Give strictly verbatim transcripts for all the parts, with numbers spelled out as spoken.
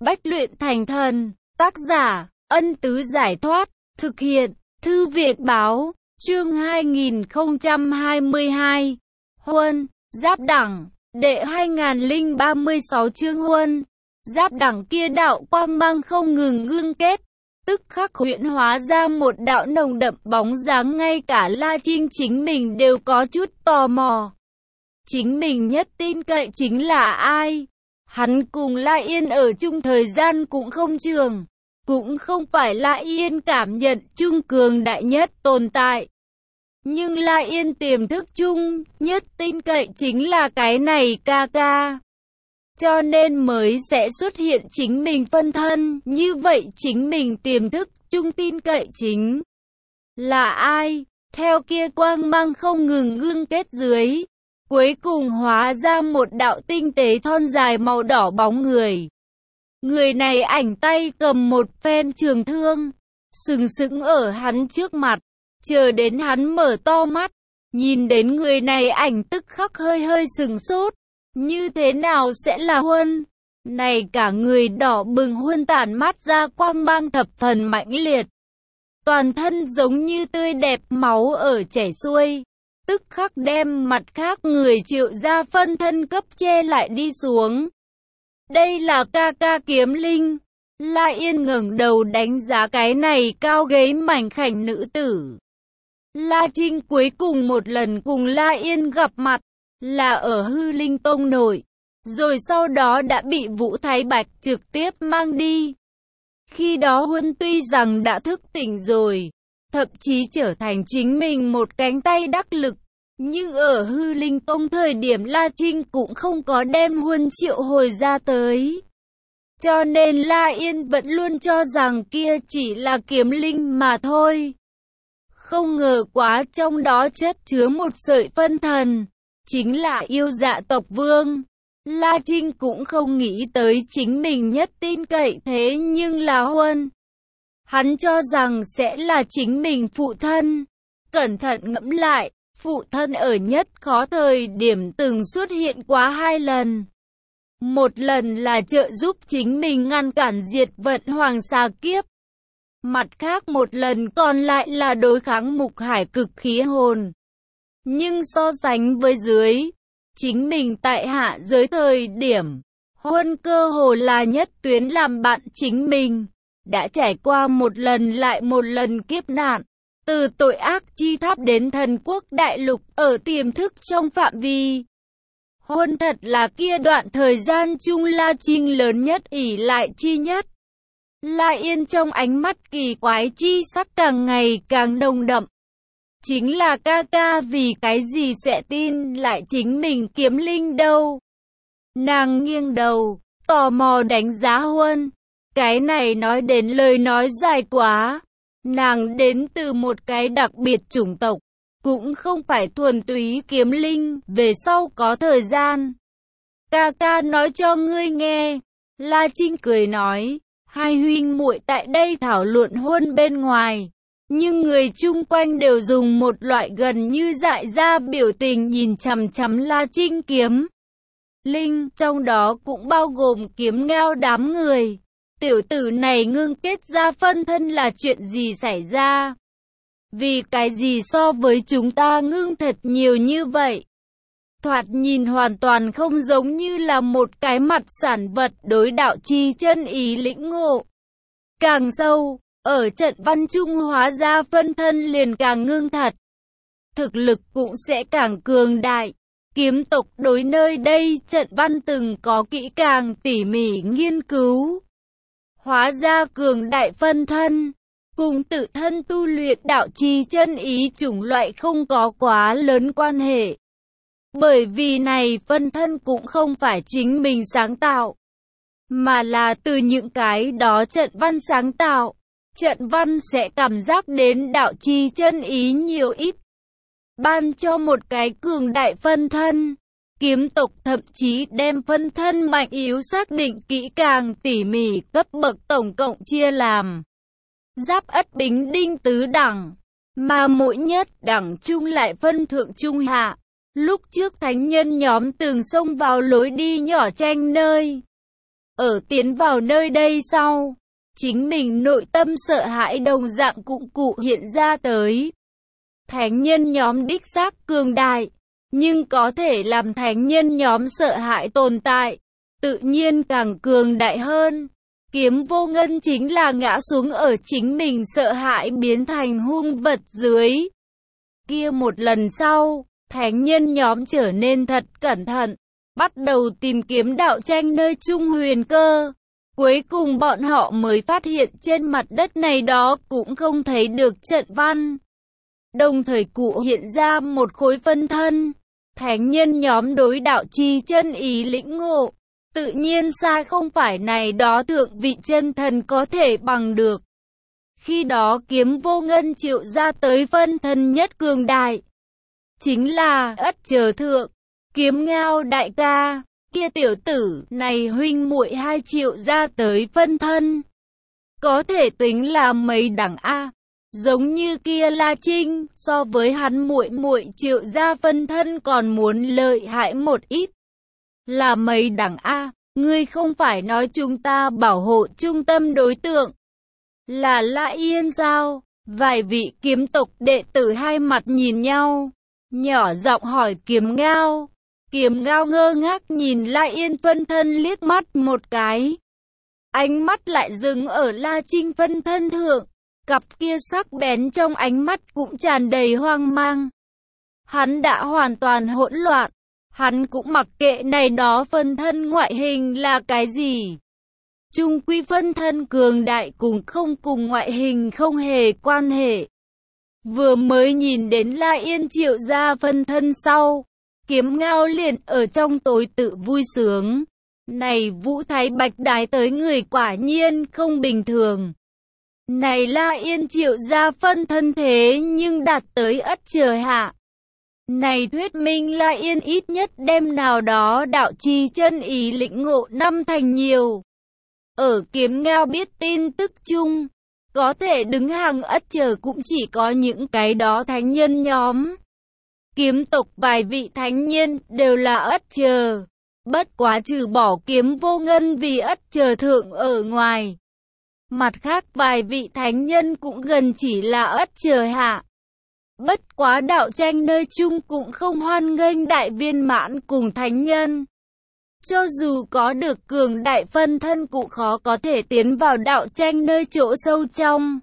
Bách luyện thành thần. Tác giả, Ân Tứ Giải Thoát. Thực hiện, Thư viện Báo. Chương hai nghìn không trăm hai mươi hai. Huân, Giáp Đẳng. Đệ hai nghìn không trăm ba mươi sáu chương Huân. Giáp Đẳng kia đạo quang mang không ngừng ngưng kết. Tức khắc huyễn hóa ra một đạo nồng đậm bóng dáng, ngay cả La Trinh chính mình đều có chút tò mò. Chính mình nhất tin cậy chính là ai? Hắn cùng La Yên ở chung thời gian cũng không trường, cũng không phải La Yên cảm nhận chung cường đại nhất tồn tại. Nhưng La Yên tiềm thức chung nhất tin cậy chính là cái này ca ca. Cho nên mới sẽ xuất hiện chính mình phân thân, như vậy chính mình tiềm thức chung tin cậy chính là ai? Theo kia quang mang không ngừng ngưng kết dưới, cuối cùng hóa ra một đạo tinh tế thon dài màu đỏ bóng người. Người này ảnh tay cầm một phen trường thương, sừng sững ở hắn trước mặt, chờ đến hắn mở to mắt, nhìn đến người này ảnh tức khắc hơi hơi sừng sốt. Như thế nào sẽ là Huân? Này cả người đỏ bừng Huân tản mát ra quang mang thập phần mãnh liệt. Toàn thân giống như tươi đẹp máu ở chảy xuôi. Tức khắc đem mặt khác người Triệu gia phân thân cấp che lại đi xuống. Đây là ca ca Kiếm Linh. La Yên ngẩng đầu đánh giá cái này cao ghế mảnh khảnh nữ tử. La Trinh cuối cùng một lần cùng La Yên gặp mặt là ở Hư Linh Tông nội, rồi sau đó đã bị Vũ Thái Bạch trực tiếp mang đi. Khi đó Huân tuy rằng đã thức tỉnh rồi, thậm chí trở thành chính mình một cánh tay đắc lực, nhưng ở Hư Linh Tông thời điểm La Trinh cũng không có đem Huân triệu hồi ra tới. Cho nên La Yên vẫn luôn cho rằng kia chỉ là kiếm linh mà thôi. Không ngờ quá trong đó chất chứa một sợi phân thần, chính là Yêu Dạ tộc vương. La Trinh cũng không nghĩ tới chính mình nhất tin cậy thế nhưng là Huân. Hắn cho rằng sẽ là chính mình phụ thân. Cẩn thận ngẫm lại, phụ thân ở nhất khó thời điểm từng xuất hiện quá hai lần. Một lần là trợ giúp chính mình ngăn cản diệt vận hoàng xà kiếp. Mặt khác một lần còn lại là đối kháng Mục Hải cực khí hồn. Nhưng so sánh với dưới, chính mình tại hạ giới thời điểm, Huân cơ hồ là nhất tuyến làm bạn chính mình, đã trải qua một lần lại một lần kiếp nạn, từ tội ác chi tháp đến thần quốc đại lục ở tiềm thức trong phạm vi. Huân thật là kia đoạn thời gian chung La Trinh lớn nhất ỷ lại chi nhất. La Yên trong ánh mắt kỳ quái chi sắc càng ngày càng nồng đậm. Chính là ca ca vì cái gì sẽ tin lại chính mình kiếm linh đâu. Nàng nghiêng đầu, tò mò đánh giá Huân. Cái này nói đến lời nói dài quá. Nàng đến từ một cái đặc biệt chủng tộc, cũng không phải thuần túy kiếm linh, về sau có thời gian. Ca ca nói cho ngươi nghe. La Trinh cười nói, hai huynh muội tại đây thảo luận Huân bên ngoài. Nhưng người chung quanh đều dùng một loại gần như dại ra biểu tình nhìn chằm chằm La Trinh kiếm linh, trong đó cũng bao gồm kiếm ngao đám người. Tiểu tử này ngưng kết ra phân thân là chuyện gì xảy ra? Vì cái gì so với chúng ta ngưng thật nhiều như vậy? Thoạt nhìn hoàn toàn không giống như là một cái mặt sản vật đối đạo chi chân ý lĩnh ngộ. Càng sâu, ở trận văn trung hóa ra phân thân liền càng ngưng thật. Thực lực cũng sẽ càng cường đại. Kiếm tộc đối nơi đây trận văn từng có kỹ càng tỉ mỉ nghiên cứu. Hóa ra cường đại phân thân, cùng tự thân tu luyện đạo chi chân ý chủng loại không có quá lớn quan hệ. Bởi vì này phân thân cũng không phải chính mình sáng tạo, mà là từ những cái đó trận văn sáng tạo. Trận văn sẽ cảm giác đến đạo chi chân ý nhiều ít, ban cho một cái cường đại phân thân. Kiếm tộc thậm chí đem phân thân mạnh yếu xác định kỹ càng tỉ mỉ, cấp bậc tổng cộng chia làm Giáp Ất Bính Đinh tứ đẳng, mà mỗi nhất đẳng chung lại phân thượng trung hạ. Lúc trước thánh nhân nhóm từng xông vào lối đi nhỏ tranh nơi Ở tiến vào nơi đây sau, chính mình nội tâm sợ hãi đồng dạng cũng cụ hiện ra tới. Thánh nhân nhóm đích xác cường đại, nhưng có thể làm thánh nhân nhóm sợ hãi tồn tại, tự nhiên càng cường đại hơn. Kiếm vô ngân chính là ngã xuống ở chính mình sợ hãi biến thành hung vật dưới. Kia một lần sau, thánh nhân nhóm trở nên thật cẩn thận, bắt đầu tìm kiếm đạo tranh nơi trung huyền cơ. Cuối cùng bọn họ mới phát hiện trên mặt đất này đó cũng không thấy được trận văn. Đồng thời cụ hiện ra một khối phân thân. Thánh nhân nhóm đối đạo chi chân ý lĩnh ngộ, tự nhiên sai không phải này đó thượng vị chân thần có thể bằng được. Khi đó kiếm vô ngân triệu ra tới phân thân nhất cường đại, chính là Ất Chờ Thượng, Kiếm Ngao đại ca, kia tiểu tử này huynh muội hai triệu ra tới phân thân. Có thể tính là mấy đẳng A, giống như kia La Trinh, so với hắn muội muội triệu ra phân thân còn muốn lợi hại một ít. Là mấy đẳng A, ngươi không phải nói chúng ta bảo hộ trung tâm đối tượng là La Yên sao? Vài vị kiếm tộc đệ tử hai mặt nhìn nhau, nhỏ giọng hỏi Kiếm Ngao. Kiếm Ngao ngơ ngác nhìn La Yên phân thân liếc mắt một cái. Ánh mắt lại dừng ở La Trinh phân thân thượng, cặp kia sắc bén trong ánh mắt cũng tràn đầy hoang mang. Hắn đã hoàn toàn hỗn loạn, hắn cũng mặc kệ này đó phân thân ngoại hình là cái gì. Chung quy phân thân cường đại cùng không cùng ngoại hình không hề quan hệ. Vừa mới nhìn đến La Yên triệu ra phân thân sau, Kiếm Ngao liền ở trong tối tự vui sướng. Này Vũ Thái Bạch đái tới người quả nhiên không bình thường. Này La Yên triệu ra phân thân thế nhưng đạt tới Ất Chờ hạ. Này thuyết minh La Yên ít nhất đem nào đó đạo chi chân ý lĩnh ngộ năm thành nhiều. Ở Kiếm Ngao biết tin tức chung, có thể đứng hàng Ất Chờ cũng chỉ có những cái đó thánh nhân nhóm. Kiếm tộc vài vị thánh nhân đều là Ất Chờ, bất quá trừ bỏ Kiếm vô ngân vì Ất Chờ thượng ở ngoài. Mặt khác vài vị thánh nhân cũng gần chỉ là Ất Chờ hạ. Bất quá đạo tranh nơi chung cũng không hoan nghênh đại viên mãn cùng thánh nhân. Cho dù có được cường đại phân thân cũng khó có thể tiến vào đạo tranh nơi chỗ sâu trong.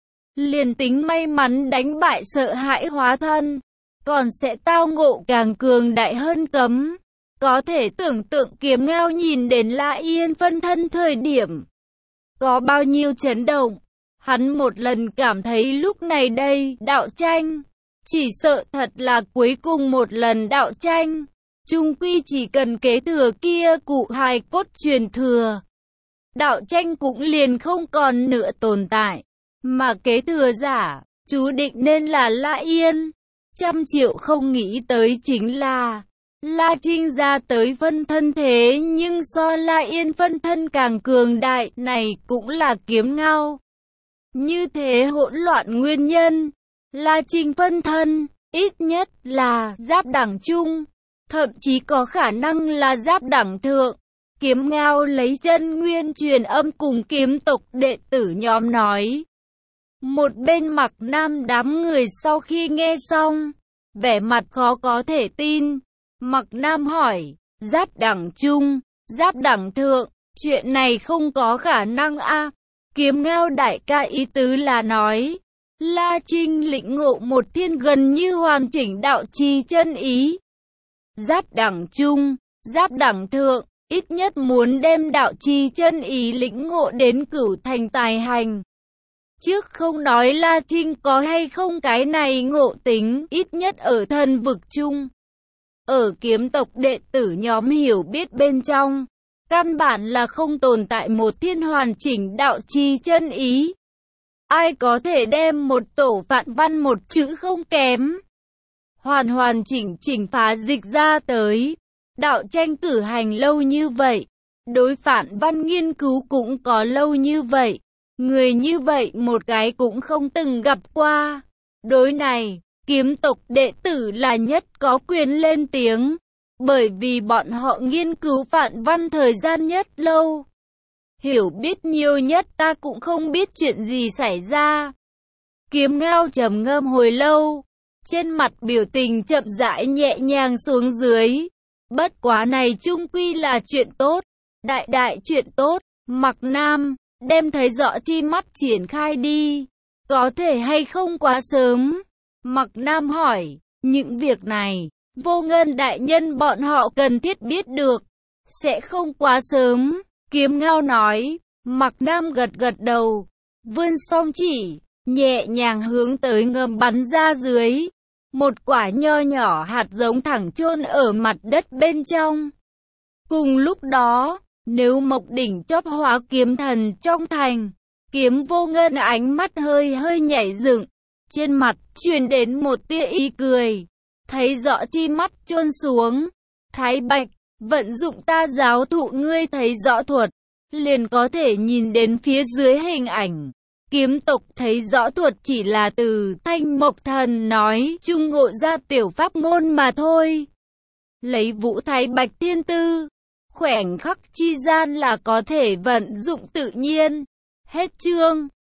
Liền tính may mắn đánh bại sợ hãi hóa thân, còn sẽ tao ngộ càng cường đại hơn cấm. Có thể tưởng tượng Kiếm Ngao nhìn đến La Yên phân thân thời điểm có bao nhiêu chấn động. Hắn một lần cảm thấy lúc này đây đạo tranh, chỉ sợ thật là cuối cùng một lần đạo tranh. Chung quy chỉ cần kế thừa kia cụ hài cốt truyền thừa, đạo tranh cũng liền không còn nữa tồn tại. Mà kế thừa giả, chú định nên là La Yên. Trăm triệu không nghĩ tới chính là La Trinh ra tới phân thân thế nhưng so La Yên phân thân càng cường đại, này cũng là Kiếm Ngao. Như thế hỗn loạn nguyên nhân, La Trinh phân thân, ít nhất là giáp đẳng trung, thậm chí có khả năng là giáp đẳng thượng. Kiếm Ngao lấy chân nguyên truyền âm cùng kiếm tộc đệ tử nhóm nói. Một bên Mặc Nam đám người sau khi nghe xong, vẻ mặt khó có thể tin. Mặc Nam hỏi, giáp đẳng trung, giáp đẳng thượng, chuyện này không có khả năng a. Kiếm Ngao đại ca ý tứ là nói, La Trinh lĩnh ngộ một thiên gần như hoàn chỉnh đạo chi chân ý. Giáp đẳng trung, giáp đẳng thượng, ít nhất muốn đem đạo chi chân ý lĩnh ngộ đến cửu thành tài hành. Trước không nói La Trinh có hay không cái này ngộ tính, ít nhất ở thần vực chung. Ở kiếm tộc đệ tử nhóm hiểu biết bên trong, căn bản là không tồn tại một thiên hoàn chỉnh đạo chi chân ý. Ai có thể đem một tổ phạn văn một chữ không kém, hoàn hoàn chỉnh chỉnh phá dịch ra tới. Đạo tranh cử hành lâu như vậy, đối phạn văn nghiên cứu cũng có lâu như vậy. Người như vậy một cái cũng không từng gặp qua. Đối này, kiếm tộc đệ tử là nhất có quyền lên tiếng, bởi vì bọn họ nghiên cứu phạn văn thời gian nhất lâu. hiểu biết nhiều nhất ta cũng không biết chuyện gì xảy ra. Kiếm Ngao trầm ngâm hồi lâu, trên mặt biểu tình chậm rãi nhẹ nhàng xuống dưới. Bất quá này chung quy là chuyện tốt, đại đại chuyện tốt. Mặc Nam, đem thấy rõ chi mắt triển khai đi. Có thể hay không quá sớm? Mặc Nam hỏi, những việc này, Vô Ngân đại nhân bọn họ cần thiết biết được. Sẽ không quá sớm, Kiếm Ngao nói. Mặc Nam gật gật đầu, vươn song chỉ, nhẹ nhàng hướng tới ngầm bắn ra dưới. Một quả nho nhỏ hạt giống thẳng chôn ở mặt đất bên trong. Cùng lúc đó, nếu Mộc Đỉnh chóp hóa kiếm thần trong thành, Kiếm Vô Ngân ánh mắt hơi hơi nhảy dựng, trên mặt truyền đến một tia ý cười, thấy rõ chi mắt chôn xuống. Thái Bạch, vận dụng ta giáo thụ ngươi thấy rõ thuật, liền có thể nhìn đến phía dưới hình ảnh. Kiếm tộc thấy rõ thuật chỉ là từ Thanh Mộc Thần nói chung ngộ ra tiểu pháp môn mà thôi. Lấy Vũ Thái Bạch thiên tư, khoảnh khắc chi gian là có thể vận dụng tự nhiên. Hết chương.